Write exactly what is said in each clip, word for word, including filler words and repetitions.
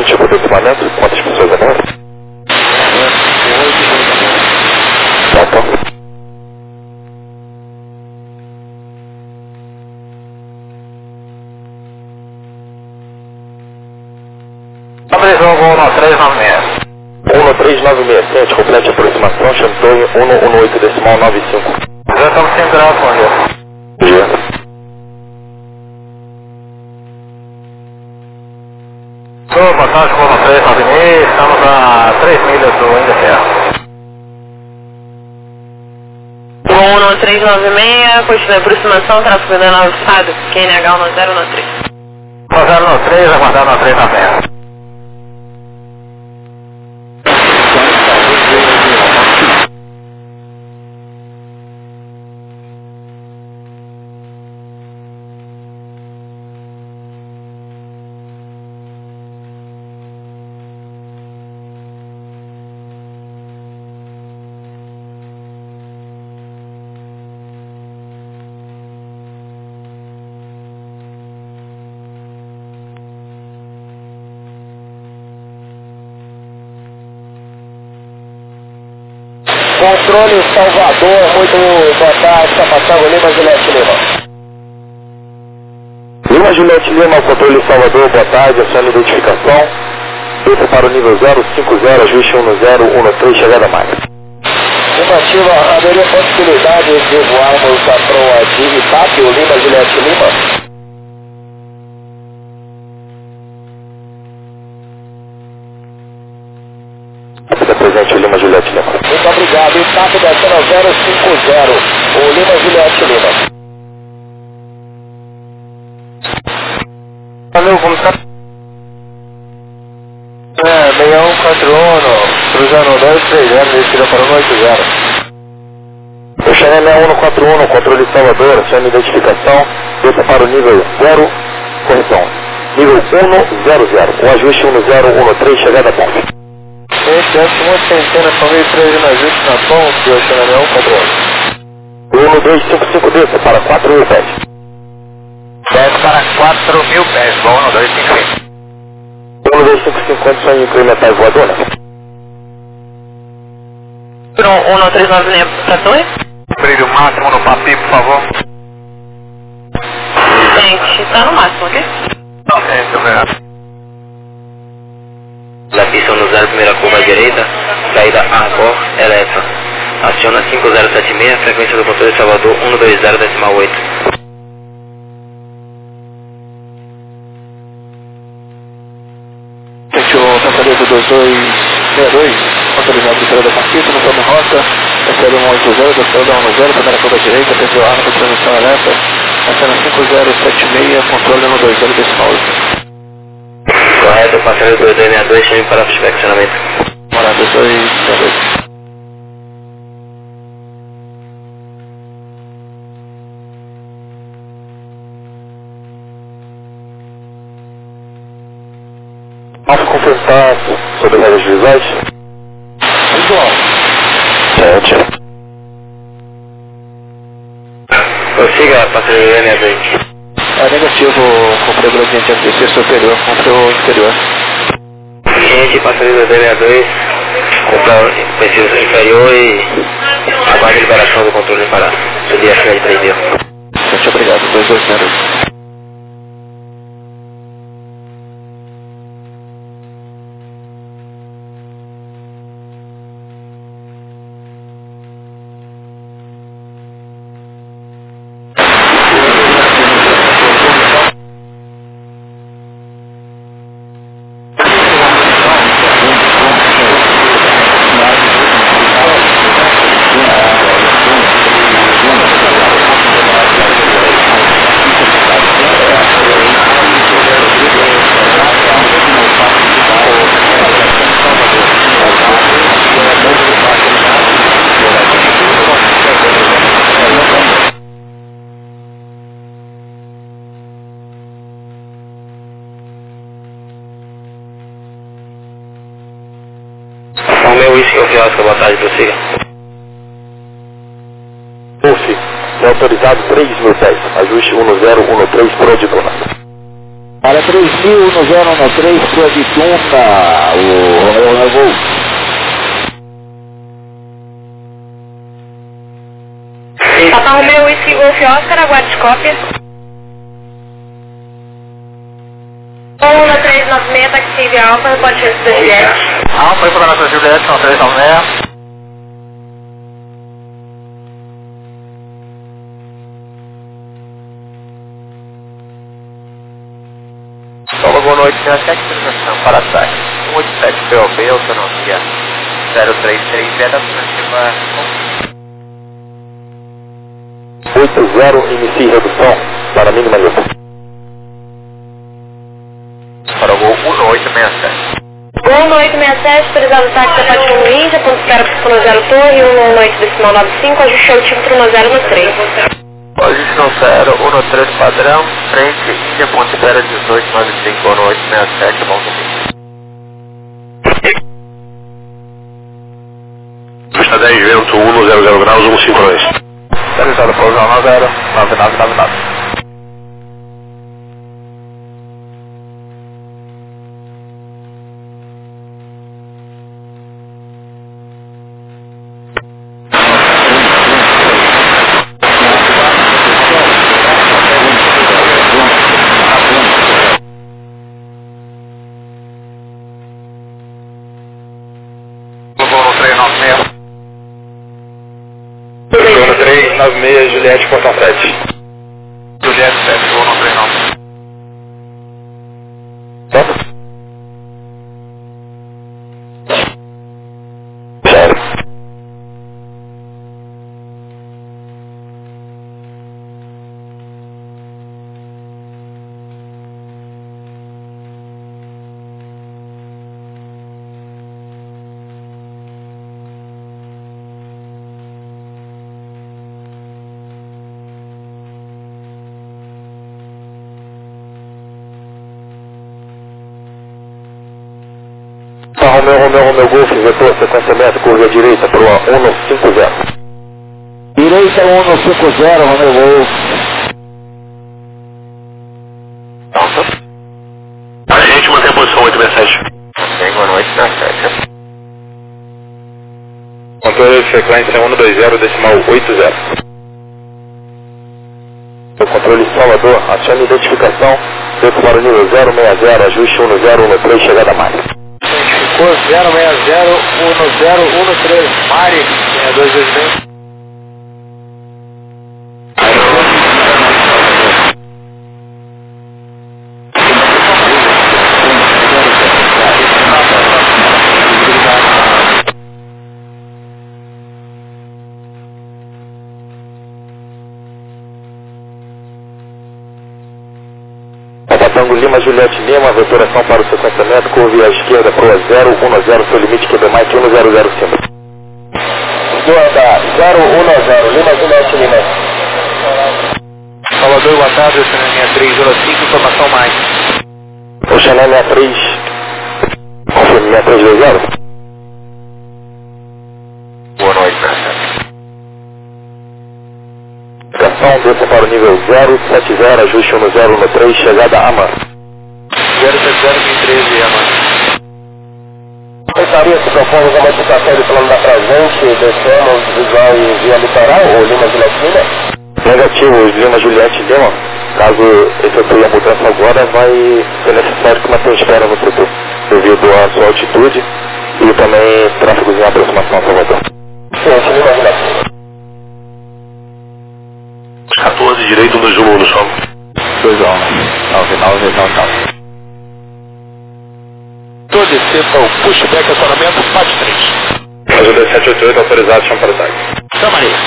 tipo de equipamento? Quantas pessoas a bordo? Tá, tá. três um três nove seis. um três nove seis sete, complete aproximação, Chantonho um um oito decimal nove cinco. Já estamos sem graus, bom dia. Dia. Sou, boa tarde, um três nove seis, estamos a três milhas do Inglaterra. um três nove seis, continua a aproximação, tráfego avançado, Q N H um zero um três. um zero um três, aguardando um três nove seis. Controle Salvador, muito boa tarde, está passando Lima Juliette Lima. Lima Juliette Lima, controle Salvador, boa tarde, acione identificação. Desça para o nível zero cinco zero, ajuste um zero um três, chegada máxima. Estimativa, haveria possibilidade de voarmos a proa de Itápio, Lima Juliette Lima? Presente Lima Juliette Lima. Muito obrigado. Itápio descendo zero cinco zero. O Lima Juliette Lima. Valeu, como está? É, seis um quatro um, cruzando dois três zero, descida para um oito zero. O Chanel é um quatro um, controle Salvador, acione identificação, desça para o nível zero, correção. Nível um zero zero. O ajuste um zero um três, chegada a ponte. Esse antes uma centena são meio três no ajuste na ponte, o Chanel um quatro um. um dois cinco cinco, desça para quatro mil pés. Desce para quatro mil pés, bom, um dois cinco cinco. um dois cinco cinco, condições incrementais voadora. um três nove seis para torre. Brilho máximo no papi, por favor. Gente, está no máximo, ok? Ok, muito obrigado. Da pista no zero, primeira curva à direita, saída Arbor, Eletra. Aciona cinco zero sete seis, frequência do controle Salvador um dois zero decimal oito. Fechou, Fortaleza dois dois seis dois, autorizado de estrada Paquito, no plano rota, S L um oito zero, da estrada um zero, primeira curva à direita, perdeu a arma de transmissão elétrica, aciona cinco zero sete seis, controle um dois zero decimal oito. Correto, passageiro dois dois seis dois, chame para o inspecionamento. Bora, dois dois seis dois. Vamos completar sobre as visuais? Visual. Sete. Prossiga, passageiro seis dois. É negativo, comprei o gradiente A T C superior, comprei o inferior. Gente, passageiro seis dois, comprar o preciso inferior e aguarde a liberação do controle para subir a fila de três D. Muito obrigado, dois dois zero. Oscar, boa tarde, prossiga. Wolf, é autorizado três mil pés, ajuste um zero um três por Odidona. Para três mil, no zero um três, Rua de Tunca, o Romeu Romeu Gol. Papa Romeu, Whisky Golf Oscar, aguarde cópia. um um três nove seis, táxi Silvia Alfa, reporte chance da Juliette. Alfa, foi para a Juliette, um três nove seis. Solo, boa noite, sete autorização para ataque. um oito sete P O B, autonomia zero três três, é da alternativa oito zero, inicie redução para mínima luta. para o gol um oito seis sete. um oito seis sete, autorizado o táxi da Fátima no Índia, ponto espera para o zero Torre, um oito decimal nove cinco, ajuste o título no zero um três. Posição zero um três padrão, frente, Índia, ponto espera dezoito nove cinco, um oito seis sete, bom domingo. Pista dez, vento um zero zero graus, um cinco dois. Realizado pousão nove zero nove nove nove nove. três nove seis, Juliette, Portão sete. Juliette sete, gol no três nove. Certo? Sério. Romeu, Romeu, Romeu Golf, vetor setenta metros, curva direita, para o um cinco zero. Direita um cinco zero, Romeu Golf. A gente mantém a posição oito seis sete. Bem, boa noite, na sete. Controle de frequência um dois zero, decimal oito zero. O controle Salvador, acione identificação, desce para o nível zero seis zero, ajuste um zero um três, chegada a mais. zero seis zero um zero um três, Mari, é dois vezes bem. Tango Lima, Juliette Lima, veturação para o cinquenta metros, curva à esquerda, proa zero um zero, seu limite Q B mais um zero zero cinco. Guarda zero um zero, Lima, Juliette Lima. Salvador, boa tarde, Oceané sessenta e três zero cinco, informação mais. Oceané sessenta e três, confirme sessenta e três dois zero. Boa noite, né? Desça para o nível zero sete zero, ajuste um zero um três, chegada a Amar. zero sete zero um três, Amar. Gostaria se propõe uma modificação de plano da presente, descemos visual e via litoral, ou Lima Juliette Lima? Negativo, Lima Juliette Lima. Caso efetue a mudança agora, vai ser necessário que mantenha espera no setor, devido à sua altitude e também tráfego em aproximação a Salvador. Sim, Lima Juliette Lima. quatorze, direito do Zulu no som. dois a um, nove nove nove nove. Todo descendo ao pushback acionamento, bate três. Ajuda sete oito oito, autorizado, chama para o ataque. Chama ali.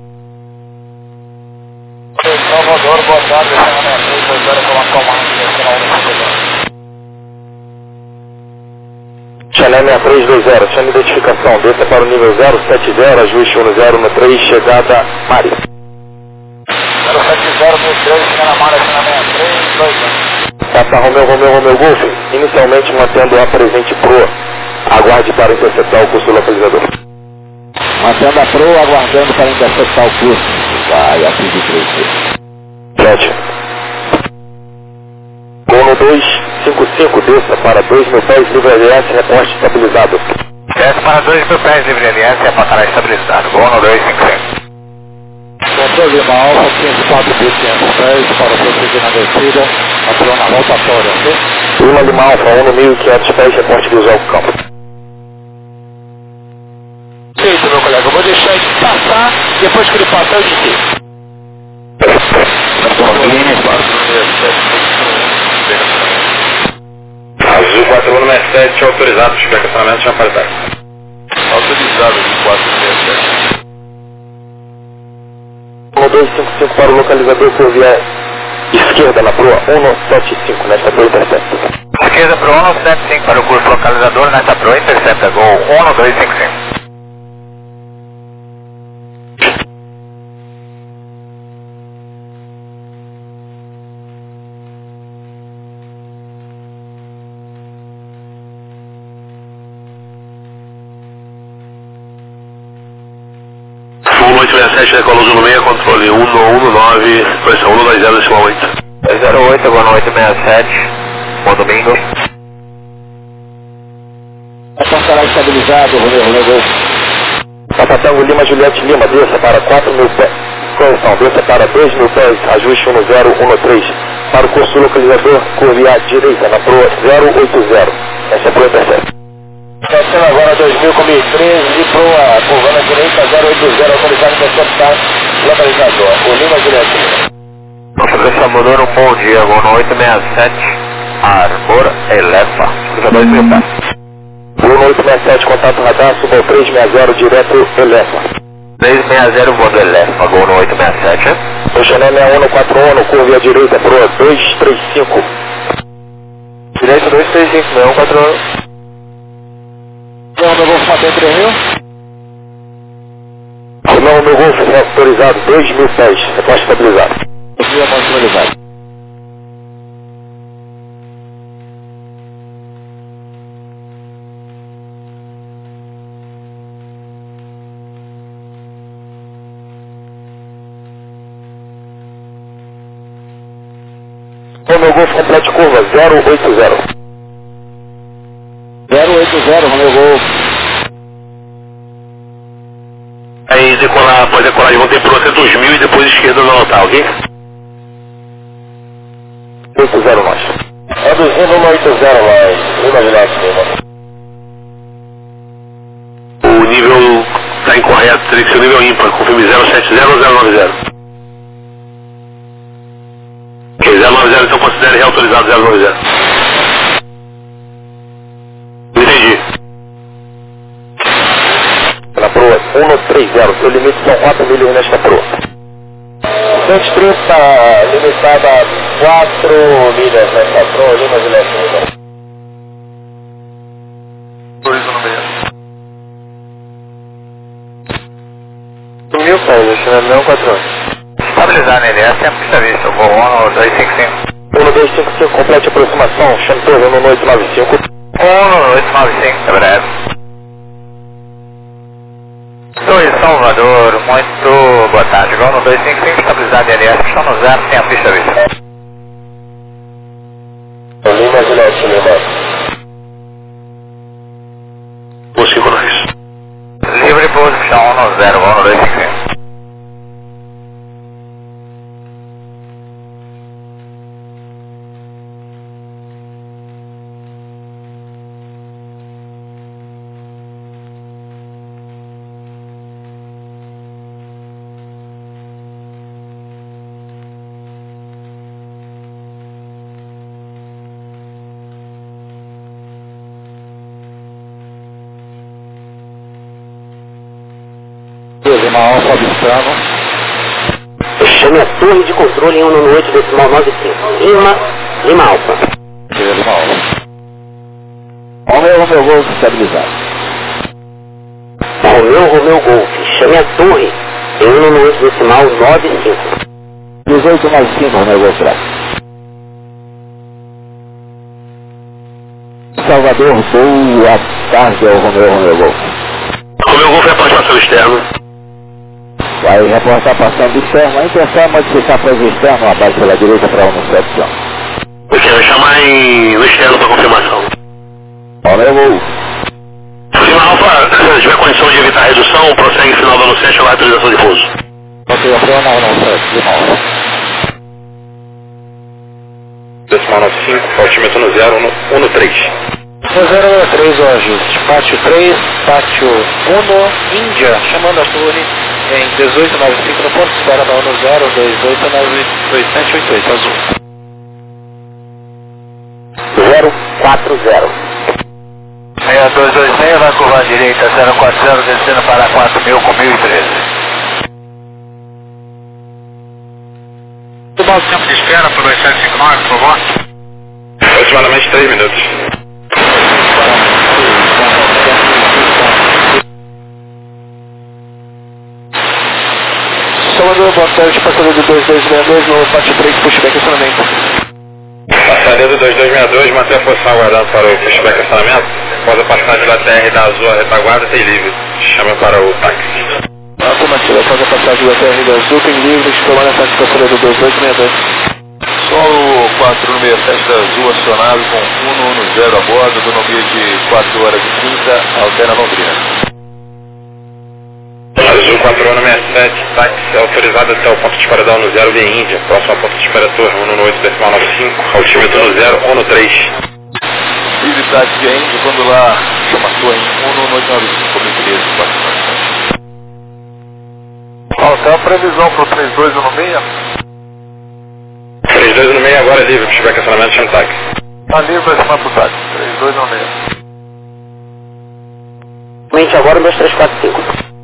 Salvador, boa tarde, eu quero falar com a marca. Chanel sessenta e três dois zero, chama identificação, desça para o nível zero sete zero, ajuste um zero um três, chegada Mari. zero sete zero um três, chegada Mari, sessenta e três dois zero. Passa Romeu, Romeu, Romeu Golf, inicialmente mantendo a presente proa, aguarde para interceptar o curso localizador. Mantendo a proa, aguardando para interceptar o curso. Vai, aqui de três. sete. Gol no dois cinco cinco, desça para dois mil pés, livre L S, reporte estabilizado. Desce para dois mil pés, livre L S, é para caralho estabilizado. Gol no dois cinco cinco. Controle Lima Alfa, quinhentos e quatro mil quinhentos pés, para prosseguir na descida, atua na rotatória, ok? Lima Lima Alfa, um no mil e quinhentos pés, reporte visual do campo. Feito, meu colega, eu vou deixar ele passar, depois que ele passar eu te digo. Azul quatro um sete sete, autorizado, tiver estacionamento, chama para táxi. Autorizado, quatro seis sete. um dois cinco cinco para o localizador por via esquerda na proa um sete cinco, nesta proa intercepta. Esquerda para o um sete cinco para o curso localizador, nesta proa intercepta, gol um dois cinco cinco. um oito seis sete, Recolou no meio, controle um um nove, posição um dois zero, decimal oito. dois zero oito, gol no oito seis sete, bom domingo. Passará estabilizado, Romeu, Romeu, gol. Papatango Lima, Juliette Lima, desça para quatro mil pés, correção, desça para dois mil pés, ajuste um zero um três, para o curso localizador, curva à direita, na proa zero oito zero, essa proa intercepta. Descendo agora dois mil com mil e treze, proa, curva na direita, zero oito zero, autorizado, interceptar, localizador, o Lima, Juliette Lima. Nossa Graça Modoro, um bom dia, gol no oito seis sete, Arbor Elefa, curva dois mil pés. um oito seis sete, contato radar, suba ao três seis zero, direto Elefa. três seis zero, voo do Elefa, gol no oito seis sete. Oceané seis um quatro um, curva à direita, proa dois três cinco. Direito dois três cinco, seis um quatro um. Não, meu Golfo manter três mil. Não, meu Golfo é autorizado, dois mil pés, reposta estabilizado. dois mil é estabilizado. O meu Golfo complete curva zero oito zero. zero oito zero, Romeu, gol. Aí decolar, pode decolar de volta por dois mil e depois esquerda no altar, ok? oito zero nós. Reduzindo no oito zero mais, Lima, Juliette Lima. O nível está incorreto, teria que ser o nível ímpar, confirme zero sete zero ou zero nove zero. Ok, zero nove zero então considere reautorizado zero nove zero. Entendi. Na proa um três zero, seu limite são quatro milhas nesta proa. cento e trinta, limitada a quatro milhas nessa proa, Lima, Juliette Lima. Dois no meio. mil pés, Oceané seis um quatro um. Estabilizar na L S, é a pista vista, gol um dois cinco cinco. um dois cinco cinco, complete aproximação, chame torre um oito nove cinco. um oito nove cinco, é breve. dois Salvador, muito boa tarde. Gol no dois cinco cinco, estabilizado em L S, estão no zero, sem a pista vista. Lima, Juliette Lima. um cinco nós. Livre posição um no zero, gol no dois cinco cinco. Lima Alfa, Vistano. Chame a torre de controle em um no oito decimal nove cinco. Lima, Lima Alfa. Lima Alfa. Romeu, Romeu, Golf, estabilizado. Romeu, Romeu Golf. Chame a torre em um no oito decimal nove cinco. dezoito mais cinco, Romeu, Golf. Salvador, boa tarde ao Romeu, Romeu, Golf. Romeu Golf é a participação externa. Vai reportar passando externo, a intenção é modificar para o externo, abaixo pela direita para um sete. Ok, vai chamar em, no externo para confirmação. Olha, vou. Lima Alfa, se tiver condição de evitar a redução, prossegue em final da no sete, vai autorização de pouso. Ok, eu não, não, certo, Lima Alfa. Decimal nove cinco, altímetro no zero, um no três. No zero três o ajuste. Pátio três, pátio um, Índia, chamando a torre em dezoito noventa e cinco no ponto, espera da um zero, dois oito nove dois sete oito oito, azul. zero quatro zero. seis dois dois seis, vai curvar à direita, zero quatro zero, descendo para quatro mil com mil e treze. Qual o tempo de espera para o dois sete cinco nove, por favor? Aproximadamente três minutos. Salvador, boa tarde, passadeiro do dois dois seis dois no pátio três, pushback acionamento. Passadeiro do dois dois seis dois, mantém a posição aguardando para o pushback acionamento. Após a passagem da T R da Azul, a retaguarda tem livre. Chama para o táxi. Afirmativa, após a passagem da T R da Azul, tem livre, tomar na táxi passadeiro do dois dois seis dois. Solo quatro um seis sete da Azul acionado com um um zero a bordo do navio de quatro horas e trinta, altera Londrina. Azul quatro um seis sete, táxi autorizado até o ponto de paredão no zero via Índia, próximo ao ponto de espera torre um oito decimal nove cinco, altímetro no zero, um no três. Livre táxi via Índia, quando lá chama a torre em um oito nove cinco, mil e treze, quatro sete. Tem uma previsão para o três dois no meio? três dois no meio agora é livre, pushback acionamento, chama táxi. Está livre para cima do táxi, três dois no meio. Mente agora dois três quatro cinco.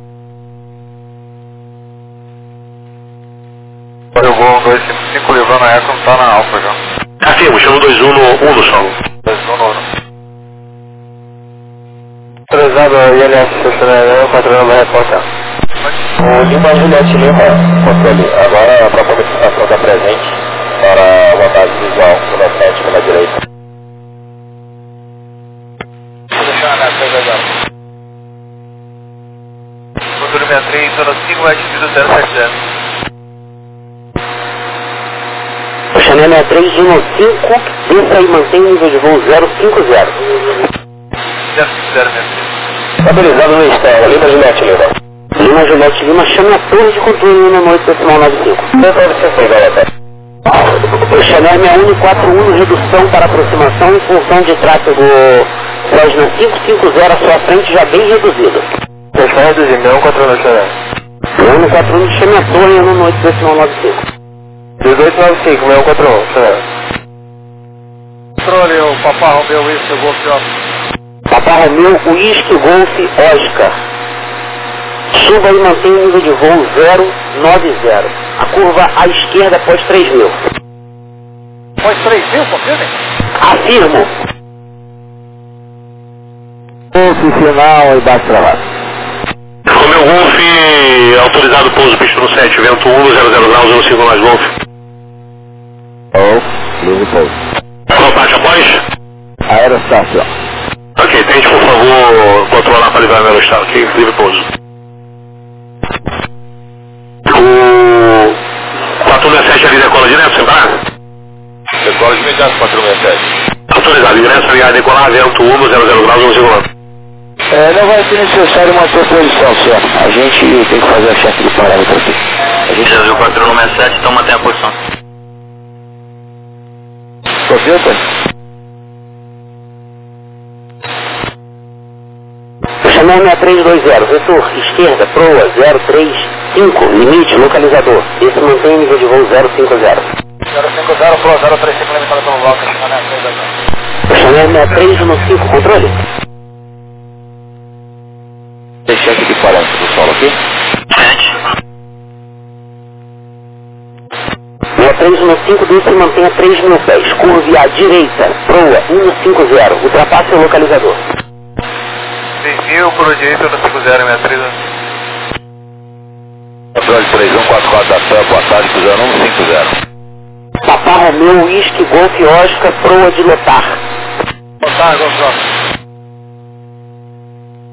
Olha o gol um dois cinco cinco levando a Eco, não está na Alfa já. Afirmo, chama dois um no um no solo. dois um no um. Autorizado I L S estacionário, quatro vai reportar. O Lima Juliette Lima, controle. Agora a própria notificação está presente para a vontade visual no sete pela direita. Vou deixar na coisa legal. Controle sessenta e três, zona cinco, altitude zero sete zero. O Chanel sessenta e três, zona cinco, desça e mantém o nível de voo zero cinco zero. zero cinco zero mesmo. Estabilizado no externo, Lima Juliette Lima. Lima Juliette Lima, chame a torre de controle no oito decimal nove cinco. O Chanel sessenta e um quatro um, redução para aproximação em função de tráfego Cessna cinco cinco zero à sua frente, já bem reduzido. Deixa eu reduzir, meu quatro um no Chanel. um quatro um, chame a torre no oito decimal nove cinco. dezoito nove cinco, meu quatro um, Chanel. Controle, o Papá Romeu, Whisky, Golf, Papá Romeu, Whisky, Golf, Oscar. Suba e mantém o nível de voo zero nove zero. A curva à esquerda após três mil. Pós três mil, confirme? Afirmo. Golf final e baixo pra lá. Romeu Golf, autorizado pouso, pista no sete, vento um, zero zero graus, zero cinco mais Golf. Oh, livre pouso. Qual parte após? Aerostácio. Ok, tente por favor controlar para livrar o aerostácio aqui, livre pouso. O quatro um seis sete ali decola direto, sem parar? Decola de imediato quatro um seis sete. Autorizado, ingresso, ligar, decolar, vento um, zero zero graus, zero cinco. É, não vai ser necessário manter posição, senhor. A gente tem que fazer a chefe de parâmetro aqui. A gente... Brasil quatro um seis sete, então mantém a posição. Confia, Tony? Chanel sessenta e três dois zero, vetor, esquerda, proa, zero três cinco, limite, localizador. Esse mantém nível de voo zero cinco zero. zero cinco zero, proa, zero três cinco, limitado pelo bloco, Chanel sessenta e três dois zero. Chanel sessenta e três no cinco, controle. Tem chefe de parâmetro do solo aqui? sessenta e três no cinco, desce e mantém a três mil pés. Curve à direita, proa, um cinco zero, ultrapasse o localizador. seis mil, por a direita, no cinco zero, sessenta e três. Controle três um quatro quatro da Céu, boa tarde, cruzando um cinco zero. Papá Romeu, Whisky, Golf, Oscar, proa de lotar. Lotar, Golf,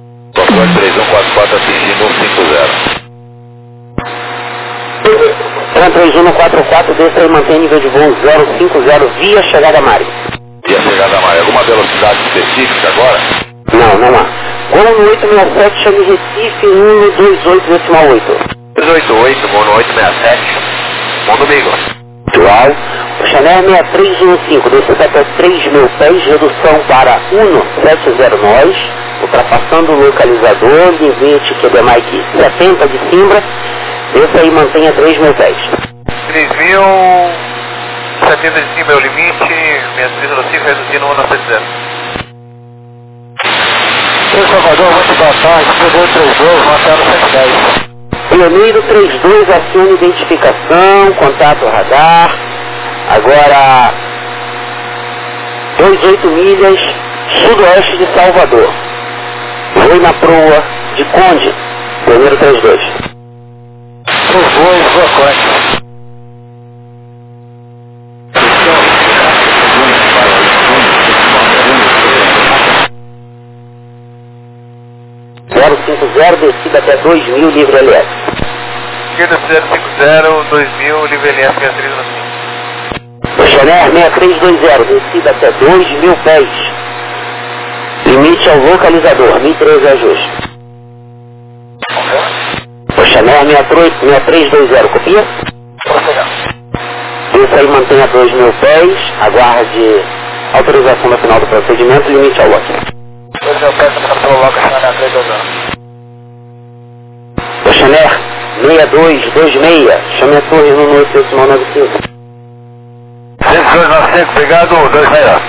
Controle três um quatro quatro assistindo um cinco zero. Tran três um no quatro quatro, desça e mantém nível de voo zero cinco zero via chegada Mari. Via chegada Mari. Alguma velocidade específica agora? Não, não há. Gol no oito seis sete, chame Recife, um no dois oito decimal oito. dois oito oito, gol no oito seis sete, bom domingo. Atual, o Chanel seis três um cinco, descida até três mil pés, redução para um sete zero nós, ultrapassando o localizador, limite Q D Mike setenta de Simbra, desça e mantenha três mil pés. três mil, setenta de Simbra é o limite, seis três no cinco, reduzindo um sete zero. Em Salvador, muito boa tarde, Pioneiro trinta e dois, marcado cento e dez. Pioneiro trinta e dois, acione identificação, contato radar, agora vinte e oito milhas, sudoeste de Salvador. Foi na proa de Conde, Pioneiro trinta e dois. trinta e dois, boa corte. zero cinco zero, descida até dois mil, livre L S. Esquerda zero cinco zero, dois mil, livre L S, seis três no cinco. Oceaner seis três dois zero, descida até dois mil pés. Limite ao localizador, mil e treze ajuste. Oceaner seis três dois zero, copia? Desça e mantenha dois mil pés, aguarde autorização no final do procedimento, limite ao lote. dois mil pés, para pelo local, Chanel três dois zero. Oceaner seis dois dois seis, chame a torre no oito decimal nove cinco. seis dois nove cinco, obrigado, dois seis.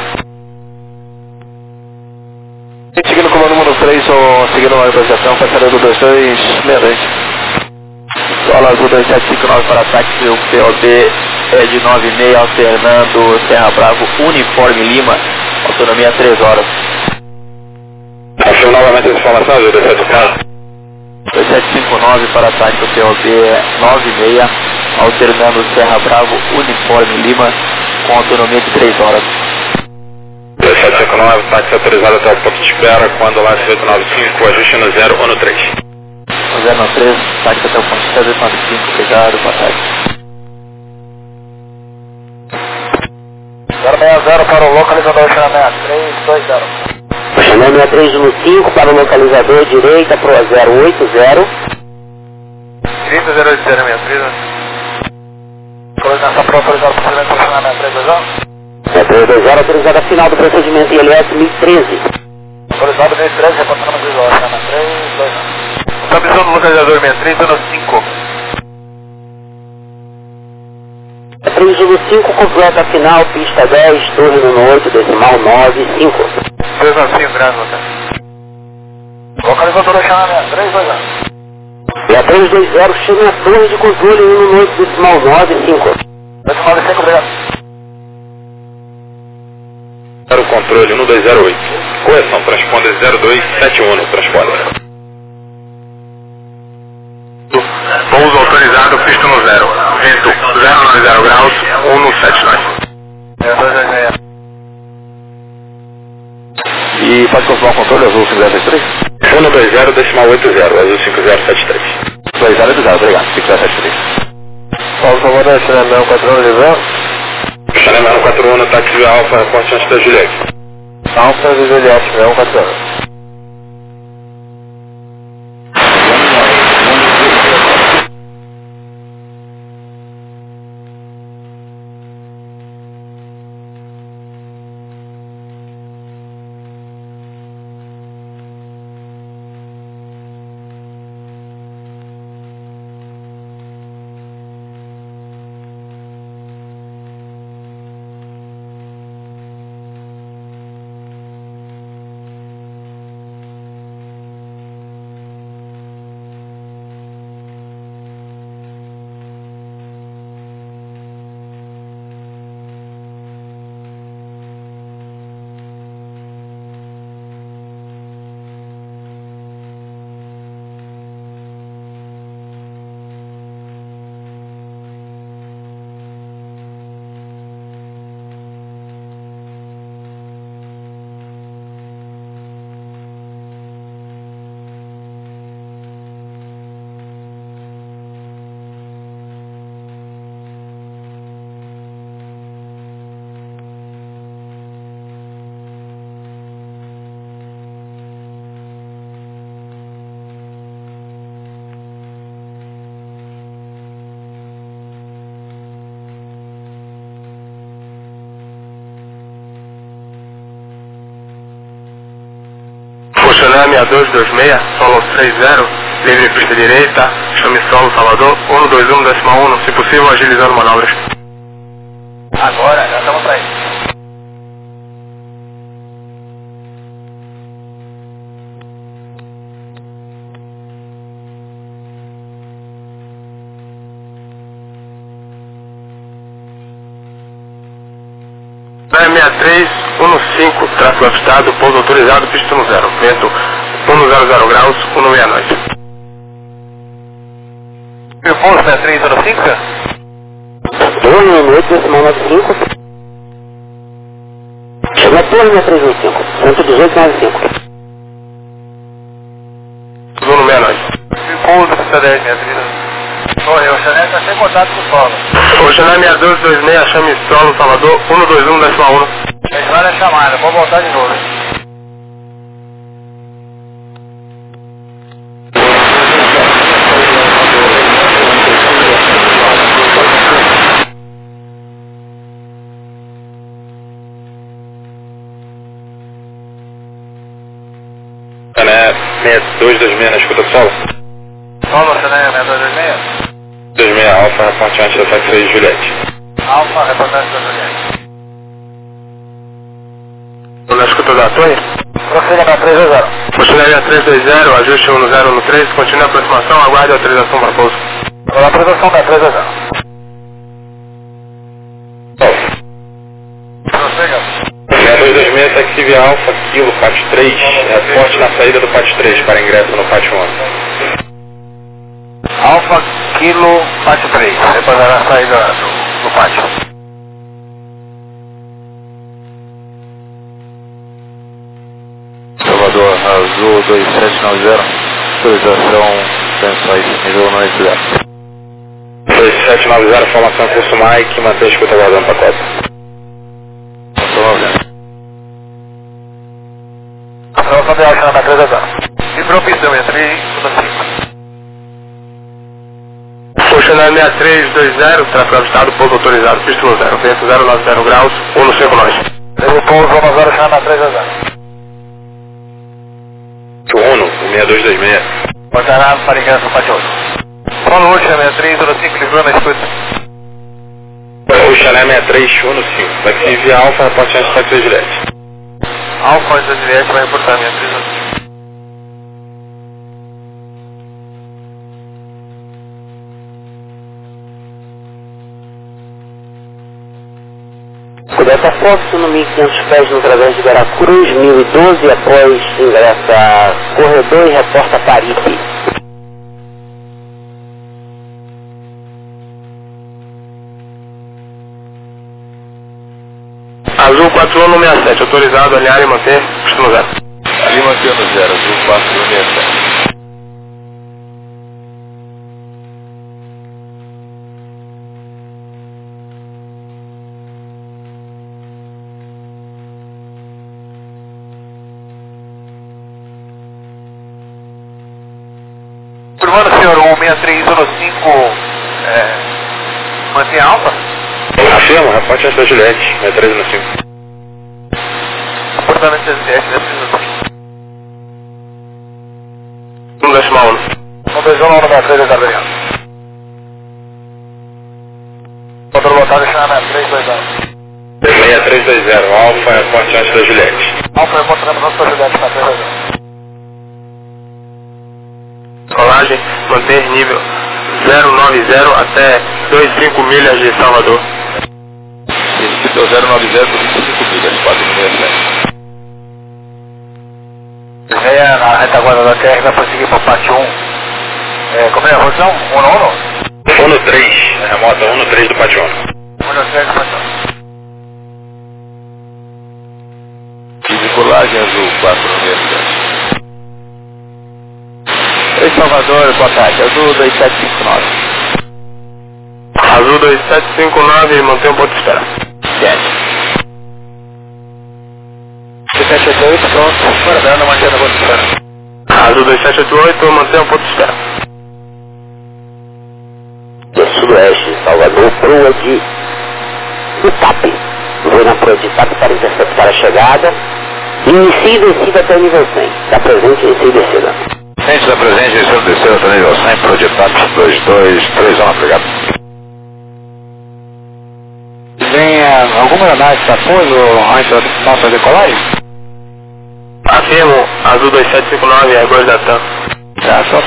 Seguindo com o número três, ou seguindo a negociação, passageiro dois dois seis dois. Sola Azul dois sete cinco nove para táxi, o P O D é de nove seis, alternando Serra Bravo, Uniforme Lima, autonomia três horas. Achou novamente essa informação, Azul dois sete cinco? dois sete cinco nove para táxi, o P O D é nove seis, alternando Serra Bravo, Uniforme Lima, com autonomia de três horas. dois sete cinco nove, táxi autorizado até o ponto de espera, quando lá oito nove cinco, ajuste no zero um no três. zero nove três, táxi até o ponto de espera, oito nove cinco, obrigado, boa tarde. zero seis zero para o localizador Chanel três dois zero. Chanel seis três um cinco para o localizador direita, proa zero oito zero. trinta zero oito zero seis três. Coordenação para autorizar o procedimento para Chanel três dois zero. É três dois zero, autorizada final do procedimento I L S mil e treze. Autorizado mil e treze, reportando três horas, Chanel três dois zero. Estabelecendo do localizador seis três no cinco. três um cinco, completa final, pista dez, torre no oito, decimal nove cinco. dois nove cinco, graças, boa tarde. Localizador Chanel três dois zero. É três dois zero, chama a torre de controle um no oito, decimal nove cinco. Decimal nove cinco, obrigado. Para o controle um dois zero oito. Correção, transponder zero dois sete um no transponder. Pouso autorizado, pista no zero. Vento zero nove zero graus, um no sete nove. zero dois dois seis. E pode confirmar o controle, Azul cinco zero sete três? um dois zero decimal oito zero, Azul cinco zero sete três. dois zero oito zero, obrigado, cinco zero sete três. Paulo Salvador, Chanel quatro um, Lisão. Chanel quatro um, táxi Alfa, Constante da Juliette. Alfa de Juliette, um quatro um. seis dois dois seis, solo três zero, livre pista direita, chame solo Salvador, um dois um, décima um, se possível agilizando manobras. Agora, já estamos saindo. seis três um cinco, tráfego avistado, pouso autorizado, pista no zero, vento cento graus, um meia noite. E o pouso seis três um cinco? dois minutos, decimal nove cinco. Chegou a torre seis três um cinco, cento e dezoito nove cinco. um meia noite. E o pouso pista dez, minha querida. Torre, o Chanel está sem contato com o solo. O Chanel seis dois dois seis, chame solo Salvador, um dois um, décima um. Agora é chamada, vou voltar de novo. Chanel seis dois dois seis na escuta do solo. Solo, Chanel seis dois dois seis. dois seis, Alfa, reportante da Taxi seis Juliette. Alfa, reportante da Juliette. Na escuta da torre? Prossiga na três zero. Funcionaria três dois zero, ajuste um zero um três, continue a aproximação, aguarde a autorização para pouso. A autorização da três zero. Prossiga. seis dois dois seis, Taxi via Alfa, Kilo, Pátio três, reporte na saída do Pátio três para ingresso no Pátio um. Alfa, Kilo, Pátio três. Reparar a saída do, do pátio. Salvador, Azul dois sete nove zero, autorização Sensai, nível nove zero. dois sete nove zero, formação curso Mike, mantém a escuta aguardando pacote. Aprovação de ação na três zero. E propício, minha três cinco. Funcionário seis três dois zero, tráfego avistado, pouso autorizado, pista no zero, vento zero nove zero graus, um no cinco nós. Teve pouso no zero, chama na três zero. Uno, seis dois dois seis. Botará para ingresso no pátio oito. Solo Ocean seis três um cinco, livrou na escuta. O Chanel seis três um cinco, Taxi via Alfa, reportante Taxi seis Juliette. Alfa da Juliette vai reportar minha três zero. Delta Fox no mil e quinhentos pés no través de Veracruz, mil e doze, após ingressa corredor e reporta Paripe. Azul quatro um seis sete, autorizado, alinhar e manter, pista no zero. Ali mantendo zero, Azul quatro um seis sete. Turmando, senhor, um seis três um cinco, é, mantém alta? Afirma, reportante da Juliette, seis três um cinco. Portanto, seis sete, né, precisa. um décima um. um dois um, no três zero, Gabriel. Controle lotado, chama na três dois zero. seis três dois zero, Alfa, reportante da Juliette. Alfa, reportando para a Juliette na três zero. Colagem, manter nível zero nove zero até vinte e cinco milhas de Salvador. Escrito zero nove zero por vinte e cinco milhas, quatro mil e sete. Venha na retaguarda da Terra, vai prosseguir para o pátio um. É, como é a posição? um no um? um no três, remota um no três do Pátio um. um no três do pátio um. Colagem Azul quatro um seis sete. Oi, Salvador, boa tarde. Azul dois sete cinco nove. Azul dois sete cinco nove, mantém um ponto de espera. Sete. dois sete oito oito, pronto. Guardando, mantendo a ponto de espera. Azul dois sete oito oito, mantém um ponto de espera. Do sudoeste, Salvador, proa de Itape. Vou na proa de Itape para interceptar a chegada. Inicie e descida até o nível cem. Da presente, inicie e descida. Frente da presente, descendo desceu até o nível cem, Projetap dois dois três um, obrigado. Vem uh, alguma análise de apoio antes da nossa decolagem? Afirmo, Azul dois sete cinco nove, agora da TAM. Tá, só.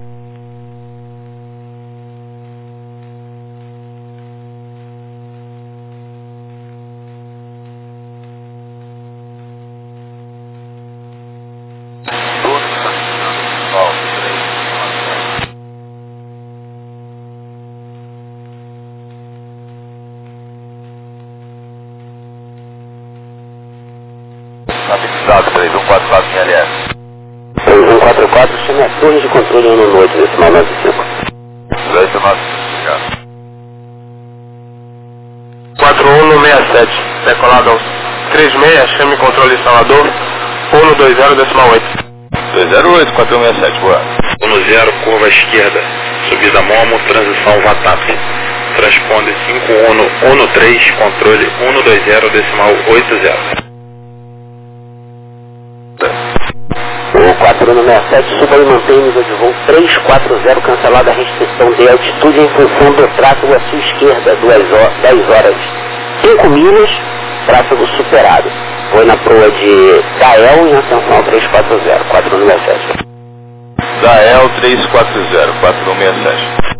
Fixado, três um quatro quatro em L S. três um quatro quatro, chame a torre de controle um oito, decimal nove cinco. dois nove, obrigado. quatro um seis sete, decolado aos três seis, chame controle Salvador, um dois zero, decimal oito. dois zero oito, quatro um seis sete, boa. um zero, curva esquerda, subida Momo, transição Vatap. Transponde cinco um um três, controle um dois zero, decimal oito zero. O quatro um seis sete, suba e mantém nível de voo três quatro zero, cancelada a restrição de altitude em função do tráfego à sua esquerda, dez horas, cinco milhas, tráfego superado. Foi na proa de Gael em atenção ao três quatro zero, quatro um seis sete. Gael três quatro zero, quatro um seis sete.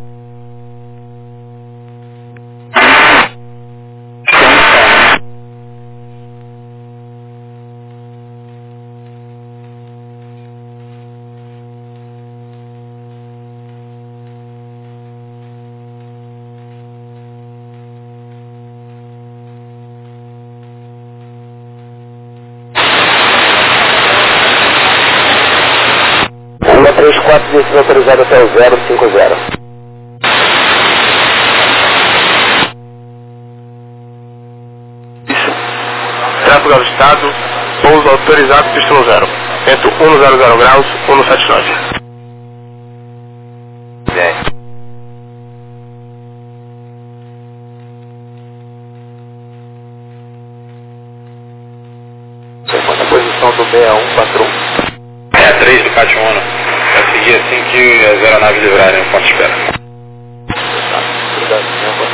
três quatro, descida autorizada até o zero cinco zero. Tráfego avistado, pouso autorizado, pistão zero. Vento cento graus, cento e setenta e nove. Bem. Segunda posição do seis um quatro um. É a três do Pátio Uno. Vai seguir assim que as aeronaves livrarem o ponto de espera. Obrigado, senhor.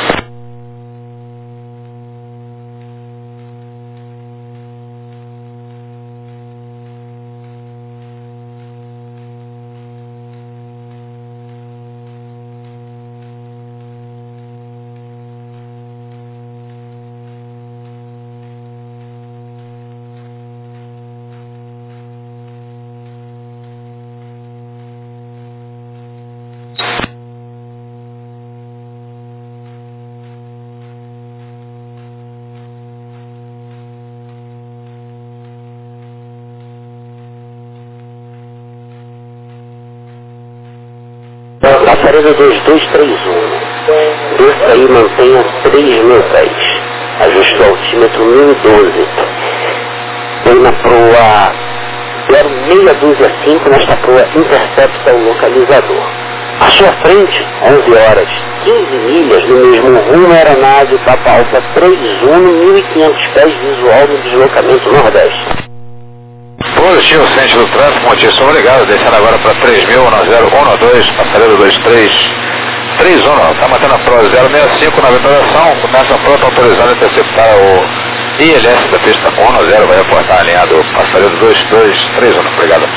Passarela dois dois três um. Desça aí, mantenha três mil pés. Ajuste o altímetro mil e doze. Foi na proa zero seis doze cinco, nesta proa intercepta o localizador. À sua frente, onze horas, quinze milhas no mesmo rumo, a aeronave Papa Alfa três um, mil e quinhentos pés visual no deslocamento nordeste. Positivo, centro do trânsito, Montição, obrigado. Descendo agora para três mil, zero um dois, passarela dois três três um, está mantendo a proa zero seis cinco na ventilação, começa a pronta autorizada a interceptar o I L S da pista um zero, vai aportar alinhado passarela dois dois três um, obrigado.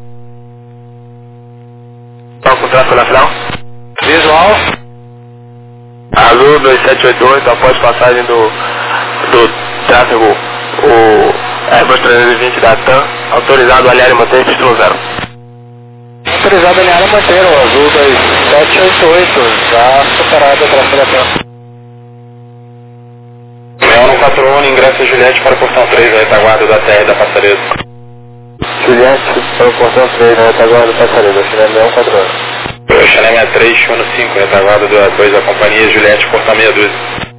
Qual o tráfego na final? Visual. Azul dois sete oito oito, após passagem do, do tráfego, o Airbus trezentos e vinte da TAM, autorizado a alinhar e manter pistão zero. Autorizado a alinhar e manter o Azul dois sete oito oito, já superado a tráfego da TAM. Leão quatro um, ingresso Juliette para o portão três, a retaguarda da T R da Passarela. Juliette para o portão três, na retaguarda da Passarela, Chileno Leão quatro um. O Chileno sessenta e três, Chuno cinco, retaguarda do A dois da companhia Juliette, portão meia dúzia.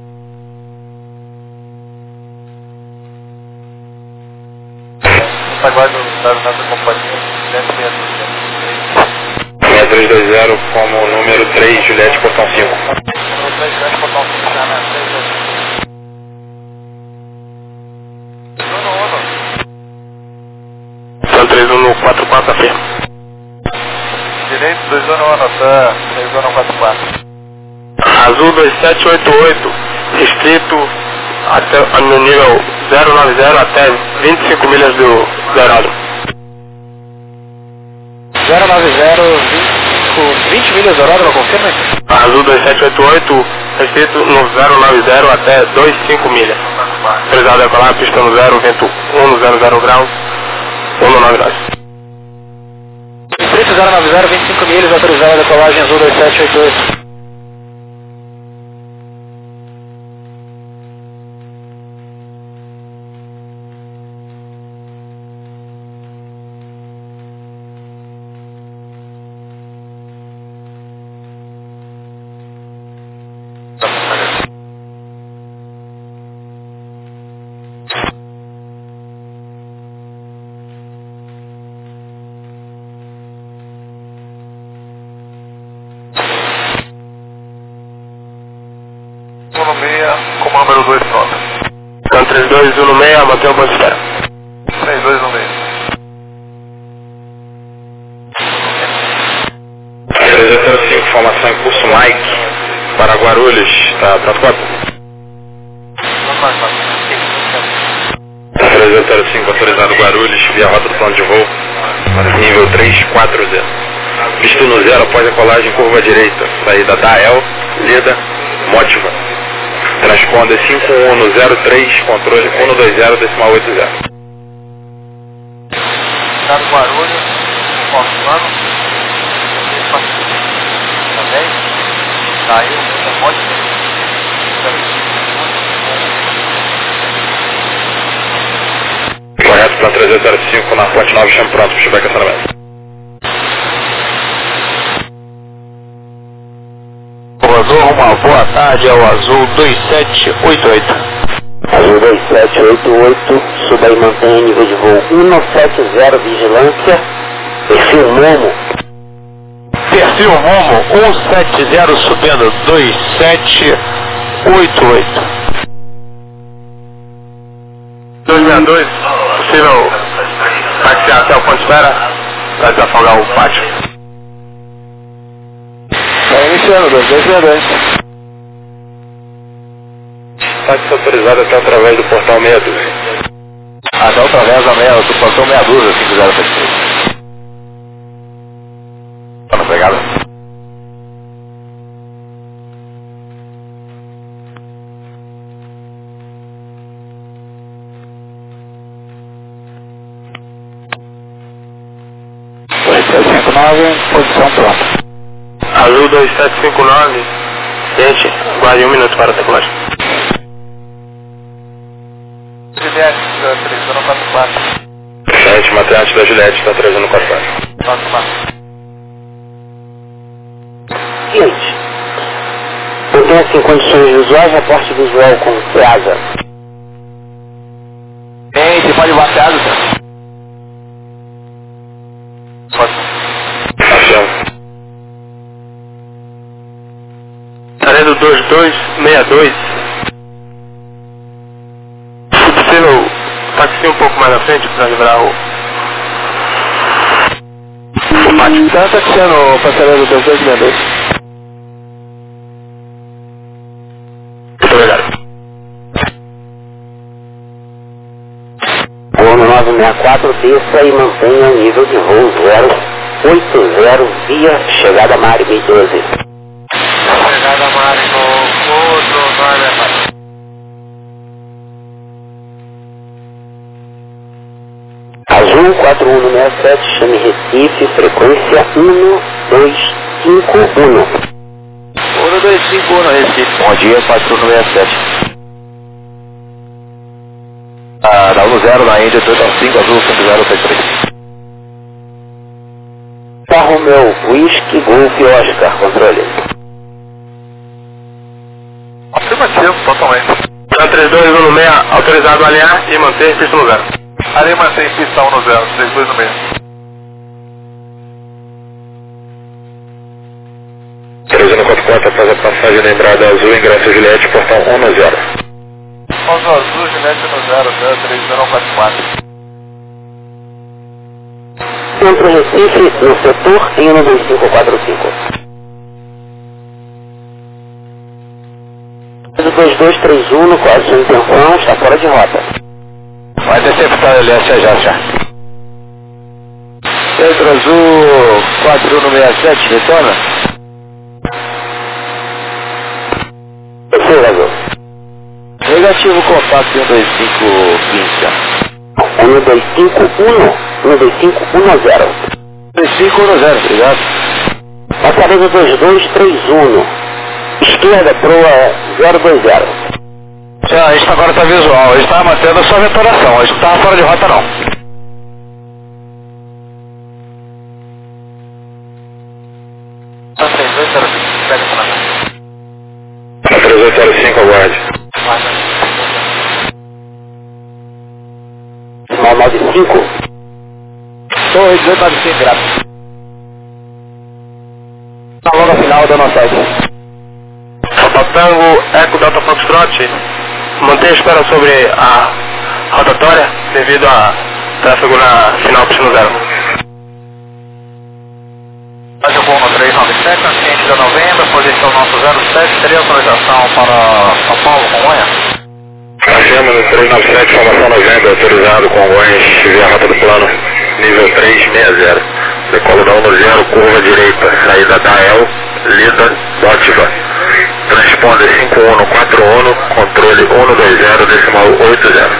Retaguarda da nossa companhia, Juliette meia dúzia. seis três dois zero como número três, Juliette, portão cinco. Número três, Juliette, portão cinco, já na três dois. Uno, uno. quatro afirma. Direito, dois um um, até três um um quatro quatro. Azul dois sete oito oito, restrito até, no nível zero nove zero até vinte e cinco milhas do, do aeródromo. zero nove zero, vinte milhas do aeródromo, confirma isso? Azul dois sete oito oito, restrito no zero nove zero até vinte e cinco milhas. Autorizado a decolar, pista no zero, vento um no zero zero graus, um no nove nove. Distrito zero nove zero, vinte e cinco milhas, autorizado a decolagem Azul dois sete oito oito. Com o número dois pronto. Então três dois um seis, mantém o ponto de espera. três dois um seis. três zero cinco, formação em curso Mike para Guarulhos, está pronto quatro? três zero cinco, autorizado Guarulhos, via rota do plano de voo, nível três quatro zero. Visto no zero após a colagem curva direita, saída da El, Leda, Motiva. Transponder cinco um no zero três, controle um dois zero, decimal oito zero. Estado Guarulhos, conforme o plano. Também. Saiu, muita morte. Correto, plan três zero cinco na ponte nove, chame pronto, puxa back acionamento. Azul, uma boa tarde ao Azul dois sete oito oito. Azul dois sete oito oito, suba e mantenha nível de voo cento e setenta, vigilância, perfil Momo. Perfil Momo cento e setenta, subindo dois sete oito oito. dois seis dois, possível taxiar até o ponto de espera para desafogar o pátio. Está iniciando, dois dois seis dois. Táxi autorizado até através do portal meia dúzia. Até através da meia, do portão meia dúzia, cinco zero sete três. Tá pegada? dois sete cinco nove, posição pronta. Azul dois sete cinco nove, gente, guarde um minuto para a decolagem. Juliette, três um quatro quatro. sete, Mateate da Juliette, está três um quatro quatro. quatro quatro. Seguinte, eu tenho aqui condições visuais, reporte visual com C E A S A. Ei, você pode bater asa, cara? Pode. Achando. Taredo dois dois seis dois. Se possível, taxi um pouco mais na frente para livrar o... o pátio. Está taxiando o passageiro dois dois seis dois. Muito obrigado. Voo no nove seis quatro, desça e mantenha o nível de voo zero oito zero via chegada Mari B doze. Chegada Mari no outro nove. Azul quatro um seis sete, chame Recife, frequência um dois cinco um. um dois cinco um, Recife. Bom dia, quatro um seis sete. Ah, da um zero na Índia, dois cinco, Azul cinco zero seis três. Tá Romeu, Whisky, Golf, Oscar, controle. Afirmativo, totalmente. Plan três dois um seis, autorizado a alinhar e manter pista no zero. Ali mantém pista um no zero, três dois um seis. três um quatro quatro, após a passagem da entrada azul, ingresso Juliette, portão um no zero. Pouso Azul, Juliette no zero, três um quatro quatro. Centro Recife, no setor, em um dois cinco quatro cinco. dois dois três um, qual é a sua intenção? Está fora de rota. Vai interceptar o L S já, já. Centro Azul quatro um seis sete, retorna? Terceiro Azul. Negativo, contato um dois cinco um cinco. um dois cinco um, um dois cinco um zero. um dois cinco um zero, obrigado. Passarela dois dois três um. Esquerda, proa zero dois zero. É, a gente agora está visual, a gente está mantendo a sua vetoração, a gente não está fora de rota não. três oito zero cinco, pega essa nave. três oito zero cinco, aguarde. Mal nove cinco. Torre dezoito nove cinco, graças. Na longa final da nossa Tango, Eco Delta Foxtrot, mantenha a espera sobre a rotatória devido a tráfego na final Pistino Zero. Rádio Bomba três nove sete, ambiente da novembro, posição nosso zero sete, teria autorização para São Paulo, Congonha? Afirma no três nove sete, formação novembro, autorizado Congonhas, via rota do plano, nível três seis zero. Decolo da um zero, curva direita, saída da El, Lida, Bótiva. Transponder cinco um quatro um, controle um dois zero, decimal oito zero.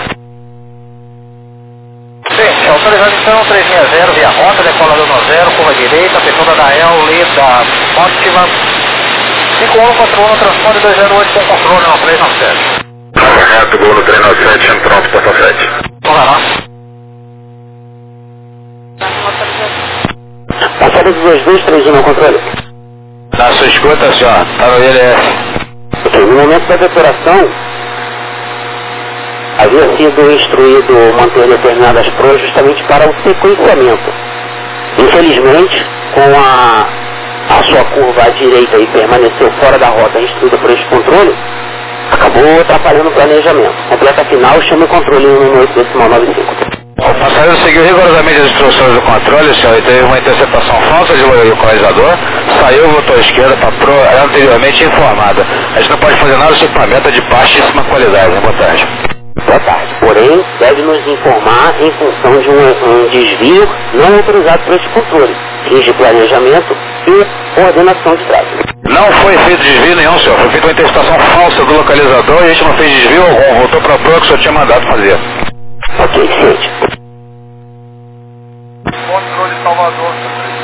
Sim, autorizado então três seis zero, via rota, decola do um zero, curva direita, abertura da El, Lida, Bótiva. cinco um quatro um, transponder dois zero oito com controle no três nove sete. Correto, gol no três nove sete, pronto, porta sete. Vamos lá. Passarela dois dois três um no controle. Na sua escuta, senhor, está no L S. Ok, no momento da depuração, havia sido instruído manter determinadas proas justamente para o sequenciamento. Infelizmente, com a, a sua curva à direita e permaneceu fora da rota instruída por este controle, acabou atrapalhando o planejamento. Completa final, chama o controle no oito decimal nove cinco. O passageiro seguiu rigorosamente as instruções do controle, senhor, e teve uma interceptação falsa de localizador, saiu, voltou à esquerda, para pro anteriormente informada. A gente não pode fazer nada sobre equipamento de baixíssima qualidade, né? Boa tarde. Boa tarde. Porém, deve nos informar em função de um, um desvio não autorizado por este controle, fins de planejamento e coordenação de tráfego. Não foi feito desvio nenhum, senhor. Foi feita uma interceptação falsa do localizador e a gente não fez desvio algum. Voltou para a proa que o senhor tinha mandado fazer. Ok, ciente. Controle Salvador.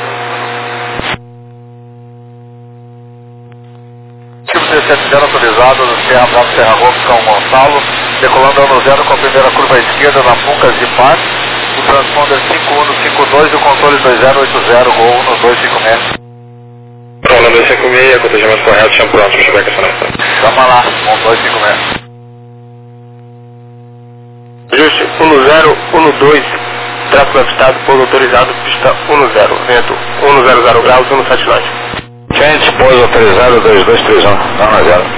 Tipo dezessete zero autorizado no Serra Bravo, Serra Roca, São Gonçalo, decolando ano zero com a primeira curva à esquerda na Puncas de Paz, o transponder cinco um cinco dois e o controle dois zero oito zero, gol um dois cinco seis. Controle dois cinco seis, acompanhamento correto, chama pronto, deixa eu ver que essa nota. Vamos lá, um dois cinco seis. Ajuste um zero um dois, tráfego avistado, pouso autorizado, pista um zero, vento um zero zero graus, um sete nove. Gente, pouso autorizado dois dois três um, não é zero.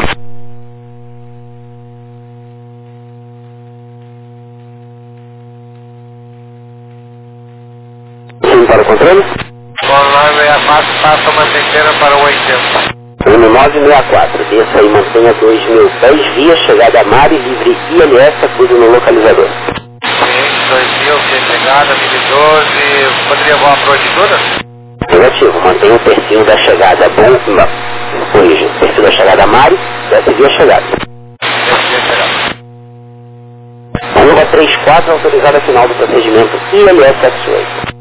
Sim, para o controle? Olá, seis quatro, passa uma centena para o oitenta. um nove seis quatro, desça aí, mantenha dois mil dez, via chegada a Mari, livre I L S, acude no localizador. dois mil, via chegada, mil e doze, poderia voar para oito todas? Negativo, mantenha o perfil da chegada bom, não, corrija, perfil da chegada Mari, desce via chegada. Via chegada. Curva três quatro, autorizada final do procedimento I L S sete oito.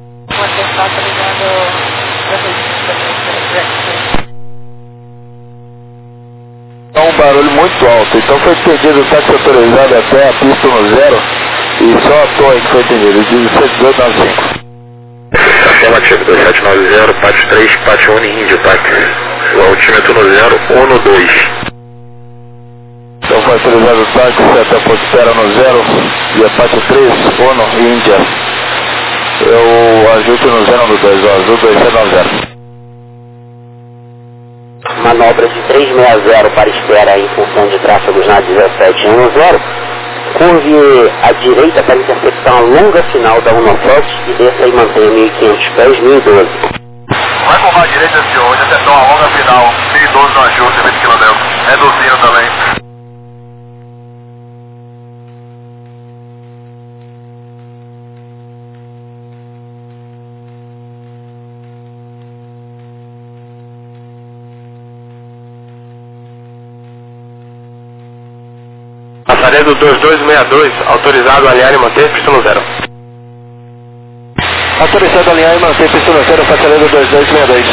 É um barulho muito alto, então foi pedido o táxi autorizado até a pista no zero e só a torre que foi atendido, dezessete dois nove cinco. Afirmativo, dois sete nove zero, pátio três, pátio um, índio, táxi. O altímetro no zero um dois. Então foi autorizado o táxi até a ponte espera no zero e a pátio três, Uno, Índia. Eu ajusto no zero no dois, o azul dois sete nove zero. Manobra de trezentos e sessenta para espera em função de tráfegos na dezessete um zero. curve à direita para interceptar uma longa final da um sete e desça e mantenha mil e quinhentos pés, mil e doze. Vai curvar à direita, senhor, hoje acertou uma longa final, mil e doze no ajuste, vinte quilômetros, reduzindo também. Passaredo dois dois seis dois, autorizado a alinhar e manter pista no zero. Autorizado a alinhar e manter pista no zero, passaredo dois dois seis dois.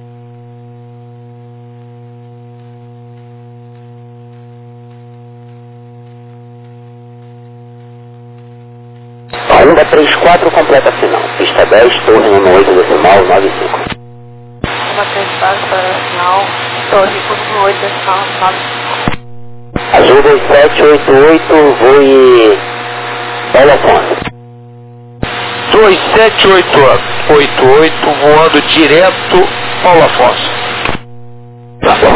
Onda três quatro completa a final. Pista dez, torre um oito decimal nove cinco. Onda três quatro para a final, torre um oito decimal nove cinco. Azul dois sete oito oito, voe Paulo Afonso. dois sete oito oito, voando direto Paulo Afonso. Tá bom,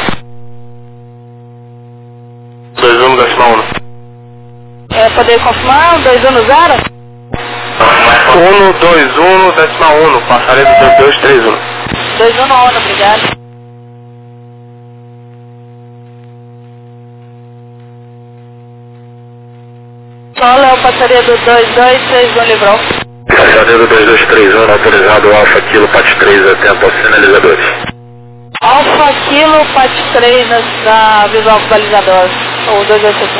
dois um decimal um. É, poder confirmar, dois um zero? um dois um decimal um, passaredo dois dois três um. dois um no obrigado. Solo é o passaredo dois dois seis um livrou. Passaredo dois dois três um, autorizado Alfa Kilo, Pat três, atento aos sinalizadores. Alfa Kilo, Pat três na visual do balizador, ou dois dois seis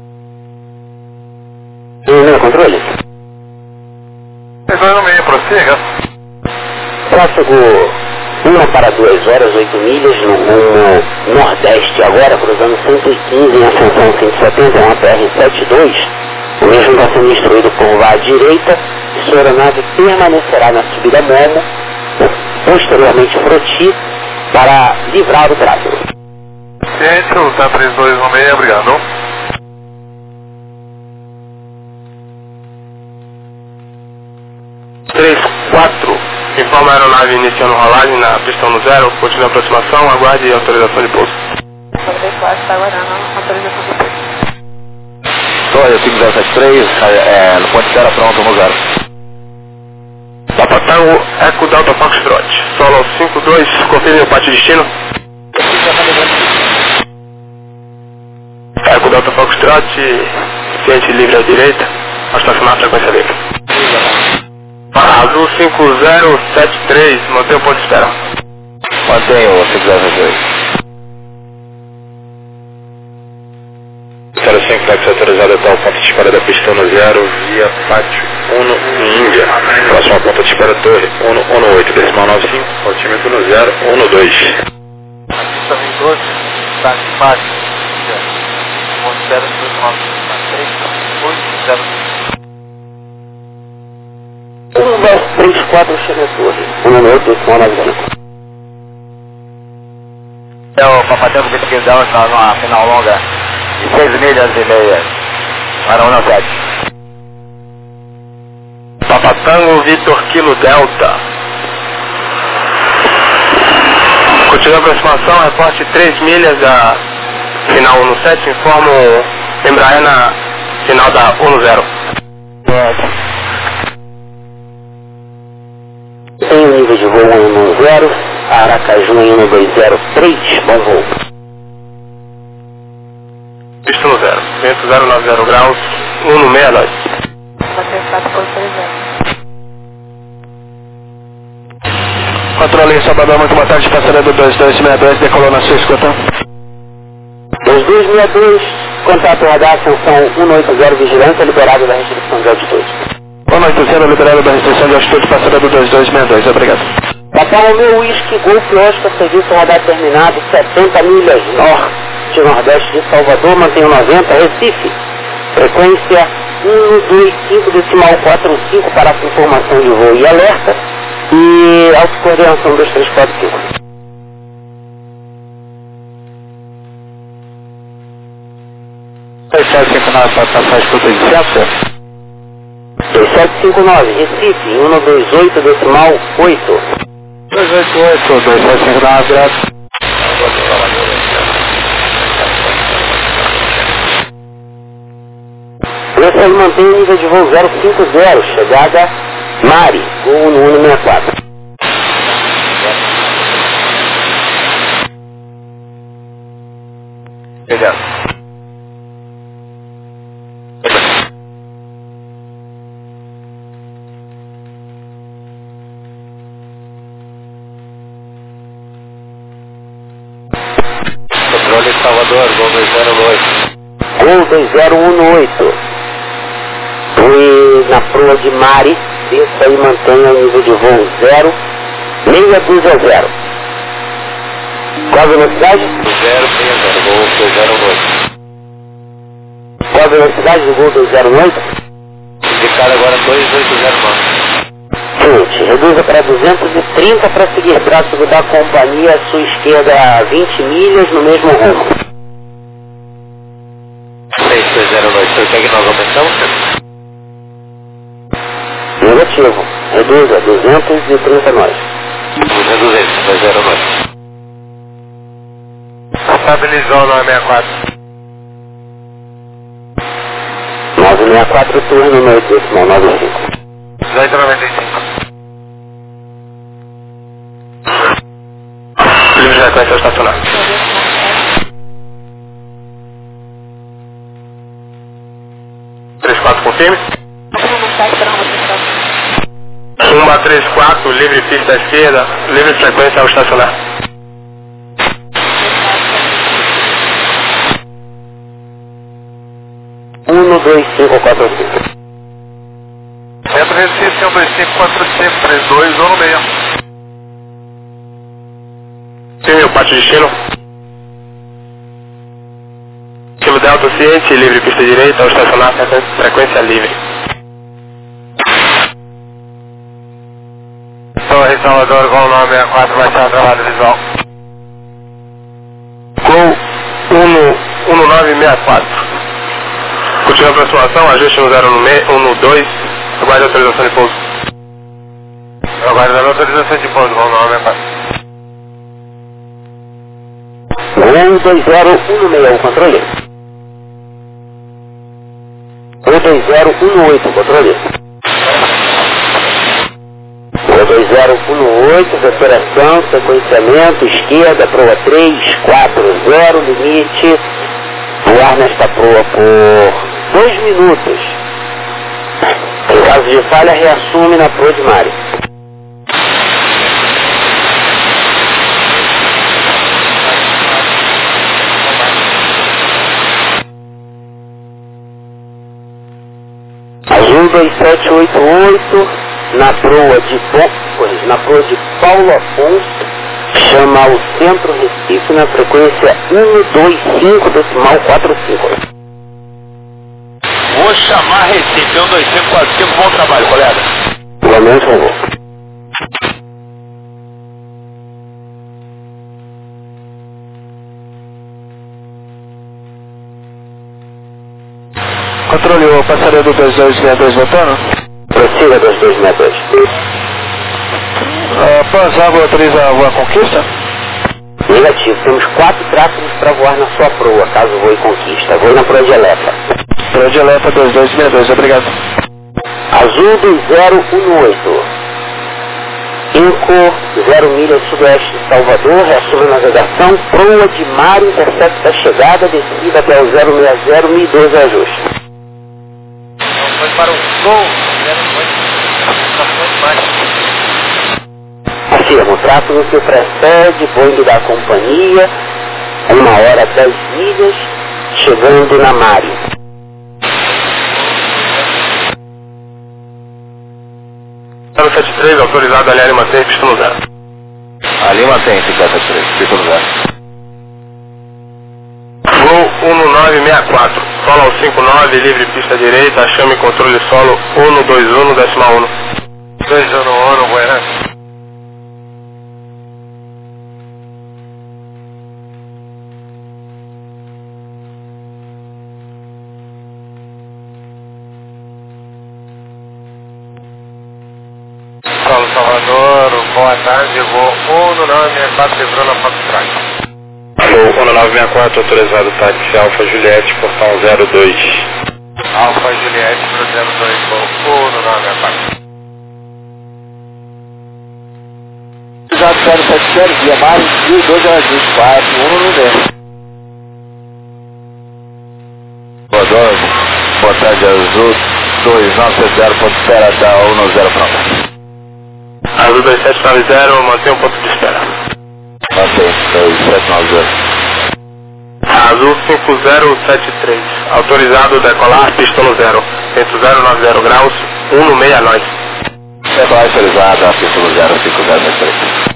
um. E meu controle? dois dois no meio, prossiga. Tráfego uma para duas horas, oito milhas, no rumo nordeste agora, cruzando cento e quinze em ascensão cento e setenta, uma P R setenta e dois. O mesmo está sendo instruído por vá à direita, e sua aeronave permanecerá na subida Momo, posteriormente Froti, para livrar o tráfego. Ciente, o T A três dois no meio, obrigado. três quatro, informa a aeronave iniciando rolagem na pista no zero, continue a aproximação, aguarde autorização de pouso. três quatro está aguardando autorização de pouso. Torre cinco zero sete três, é, no ponto de espera pronto no zero. Papa Tango, Eco Delta Foxtrot, solo cinco dois, confirme o pátio destino. Eco Delta Foxtrot, ciente livre à direita, ao estacionar a frequência livre. Azul cinco zero sete três, mantém o ponto de espera. Mantenha o cinco zero sete três. zero cinco, táxi autorizado até o ponto de espera da pista no zero, via pátio um em Índia. Próxima ponta de espera torre um um oito, decimal nove cinco, altímetro no zero um dois. Pista vinte e dois, táxi baixo. Ponto de espera dois nove três oito zero. um dois três quatro, chega a torre, um oito decimal nove cinco. É o Papatango vinte e dois, nós numa final longa de seis milhas e meia para um sete. Papatango Vitor Kilo Delta. Continua a aproximação, reporte três milhas da final um sete, informo Embraer na final da um zero. Tem o nível de voo um um zero, Aracaju em um dois zero três, bom voo. Pista no zero, vento zero nove zero graus, um no meia nove. Controle Salvador, muito boa tarde, passaredo dois dois seis dois, decolou na sua escuta. dois dois seis dois, contato radar, ascensão um oito zero, vigilância, liberado da restrição de altitude. um oito zero, liberado da restrição de altitude, passaredo dois dois seis dois, obrigado. Papai Romeu Whisky Golf Oscar, serviço radar terminado, setenta milhas norte, nordeste de Salvador, mantenho noventa, Recife. Frequência um dois cinco decimal quatro cinco para a informação de voo e alerta. E autocoordenação dois três quatro cinco. dois sete cinco nove para passar a escuta de centro. dois sete cinco nove, Recife, um dois oito decimal oito. dois oito oito, dois sete cinco nove, graças. Esse aí mantém o nível de voo zero cinco zero, chegada Mari, voo no Uno sessenta e quatro. Obrigado. Controle Salvador, Gol dois zero um oito. Gol dois zero um oito. Fui na proa de Mari, desça aí mantenha o nível de voo zero seis dois zero. Qual a velocidade? zero seis zero, Gol dois zero um oito. Qual a velocidade do Gol dois zero um oito? Indicado agora dois oito zero nove. Seguinte, reduza para duzentos e trinta para seguir tráfego da companhia à sua esquerda a vinte milhas no mesmo rumo. seis dois zero dois, você quer que nós aumentamos? Negativo, reduza duzentos e trinta nós. duzentos, dois zero dois. Estabilizou nove seis quatro. nove seis quatro, turno noite decimal nove cinco. dezoito noventa e cinco. Livre de sequência estacionar. três quatro confirme. um três quatro, livre pista à esquerda, livre frequência ao estacionar. um dois cinco quatro cinco. Centro Recife, um dois cinco quatro cinco três dois, um no meio. Sim, o pátio de destino. Kilo Delta ciente, livre pista direita, ao estacionar, frequência livre. Torre Salvador, Gol nove seis quatro, vai estar trabalho visual. Gol um nove seis quatro. Continua a aproximação, ajuste no zero um no dois, aguarde a autorização de pouso. Aguarde a autorização de pouso, Gol nove seis quatro. Gol dois zero um seis, o controle. Gol dois zero um oito, controle. Gol dois zero um oito, operação, sequenciamento, esquerda, proa três quatro zero, limite. Voar nesta proa por dois minutos. Em caso de falha, reassume na proa de Mari. Azul dois sete oito oito, na proa de Bo... na proa de Paulo Afonso, chama ao Centro Recife na frequência um dois cinco decimal quatro cinco. Vou chamar Recife, um dois cinco quatro cinco, bom trabalho, colega. Igualmente, favor. Controle o passageiro do dois dois seis dois voltando? Prossiga dois dois seis dois. Uh, Panzago autoriza a voar Conquista? Negativo, temos quatro tráfegos para voar na sua proa, caso voe Conquista. Voe na proa de Eletra. Proa de Eletra dois dois seis dois, obrigado. Azul dois zero um oito. cinco zero milhas sudoeste de Salvador, reassume a navegação, proa de mar, intercepta a chegada, descida até o zero seis zero, mil e doze ajuste. Foi para o Gol zero oito. Afirma, o tráfego que precede, Boeing da companhia, uma hora dez milhas, chegando na Mari. zero sete três, autorizado ali, Lima tem, pista no zero. Ali mantém, zero sete três, pista no zero. Gol um nove seis quatro, solo ao cinco nove, livre pista direita, chame controle solo um dois um, decimal um. dois um um, Buenas. Paulo Salvador, boa tarde, voo um nove seis quatro, livrou na Fox Track. Voo um nove seis quatro, autorizado táxi Alfa Juliette, portão zero dois. Alfa Juliette para o zero dois Golfo no nove Apache. zero sete zero, via Mar, mil e doze ajuste, quatro um no dez. Rodolfo, boa tarde, Azul dois nove sete zero, ponto de espera, dá um no zero pronto. Azul dois sete nove zero, mantém um ponto de espera. Mantém, dois sete nove zero. Azul cinco zero sete três, autorizado decolar, pistolo zero, vento zero nove zero graus, um no meio a nós. Decolar autorizado, pistolo zero cinco zero sete três.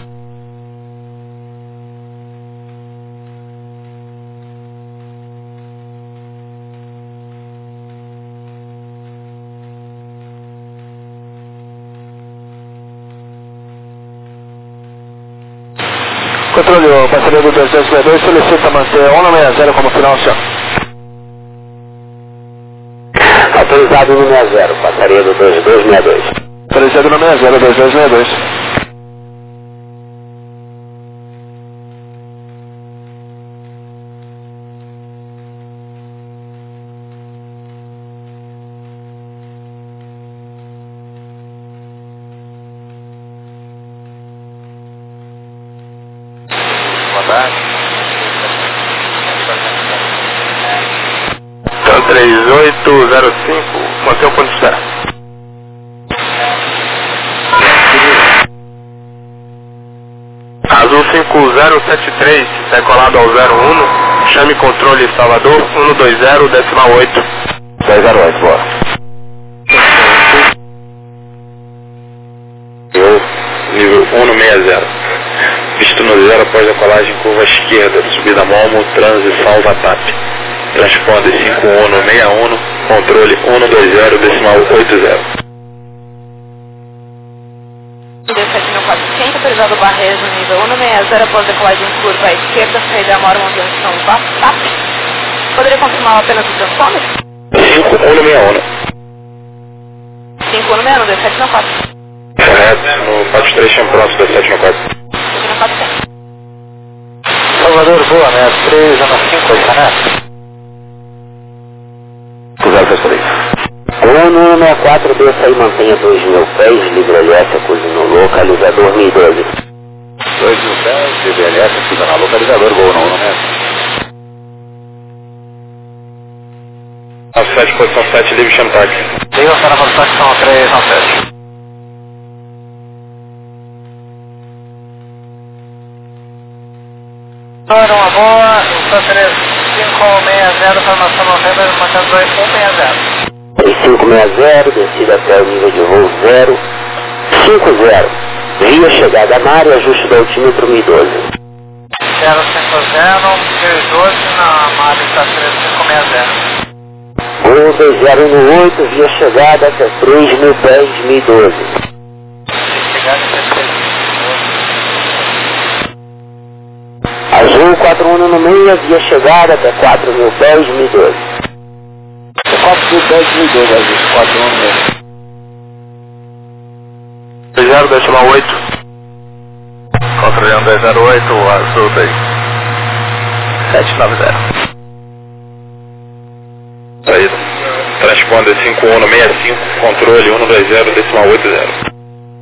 Controle, o passageiro do dois dois seis dois solicita manter um no seis zero como final, senhor. Autorizado no seis zero, passaria do dois dois seis dois. Autorizado no seis zero, dois dois seis dois. Então três oito zero cinco, mantém o ponto de espera. Azul cinco zero sete três, decolado ao zero um, chame controle Salvador, um dois zero, decimal oito. dois zero oito, boa. Eu, nível um no seis zero. Visto no zero após decolagem, curva esquerda, subida Momo, transição Vatap. Transponder cinco um no seis um, controle um dois zero, decimal oito zero. sete mil e quatrocentos, autorizado Barreiras no nível um no seis zero, após decolagem curva à esquerda, saída Amora, manutenção Vatap. Poderia confirmar apenas o transponder? cinco um no seis um. cinco um no seis um, dois sete no quatro. Correto, no quatro três, chame próximo, dois sete no quatro. Salvador, boa, né? três a cinco, está, né? zero sete três. um no seis quatro, desça aí, mantenha dois mil pés, livre L S, cozinho localizador mil e doze. dois mil pés, livre L S, fica na localizador, gol não, né? nove sete, posição sete, livre, chame táxi. Liga para a posição três nove sete. Uma boa, então três cinco seis zero, formação novembro, mantendo dois um seis zero. três cinco seis zero, descida até o nível de voo zero cinco zero. Via chegada a mar e ajuste do altímetro mil e doze. zero cinco zero, mil e doze, na Marita três cinco seis zero. Gol dois zero um oito, via chegada até três mil pés, mil e doze. Chegada até três mil. Azul quatro um no meio, via chegada até quatro mil pés, mil e doze. quatro mil pés, mil e doze, Azul, quatro um no meio. dois zero, decimal oito. Controle um dois zero oito, Azul dois sete nove zero. Saída. Transponder cinco um no seis cinco, controle um dois zero, decimal oito zero.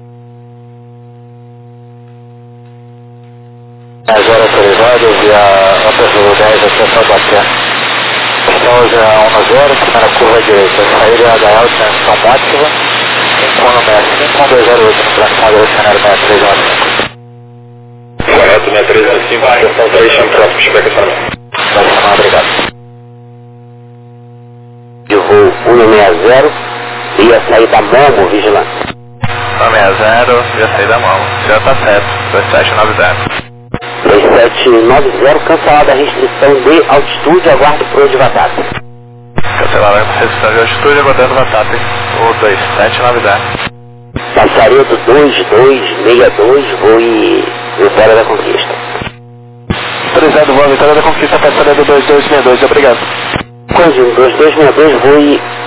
Agora autorizado via Operação dez até Taubaté. Estamos a um zero, primeira curva direita, saída da alta, transição máxima, cinco um no seis cinco, um dois zero oito, no transição direcionário seis três um cinco. Correto, seis três um cinco, posição três, chame próximo, especulação. Vai chamar, obrigado. De voo um seis zero, via saída Momo, vigilante. um seis zero, via saída Momo. Já está certo, dois sete nove zero. dois sete nove zero, cancelada a restrição de altitude, aguardo pro de Vatap. Cancelar a restrição de altitude, aguardando Vatap, o dois sete nove zero. Passaria do dois dois seis dois, voe Vitória da Conquista. Autorizado, voa Vitória da Conquista, passaria do dois dois seis dois, obrigado. Conjunto dois dois seis dois, voe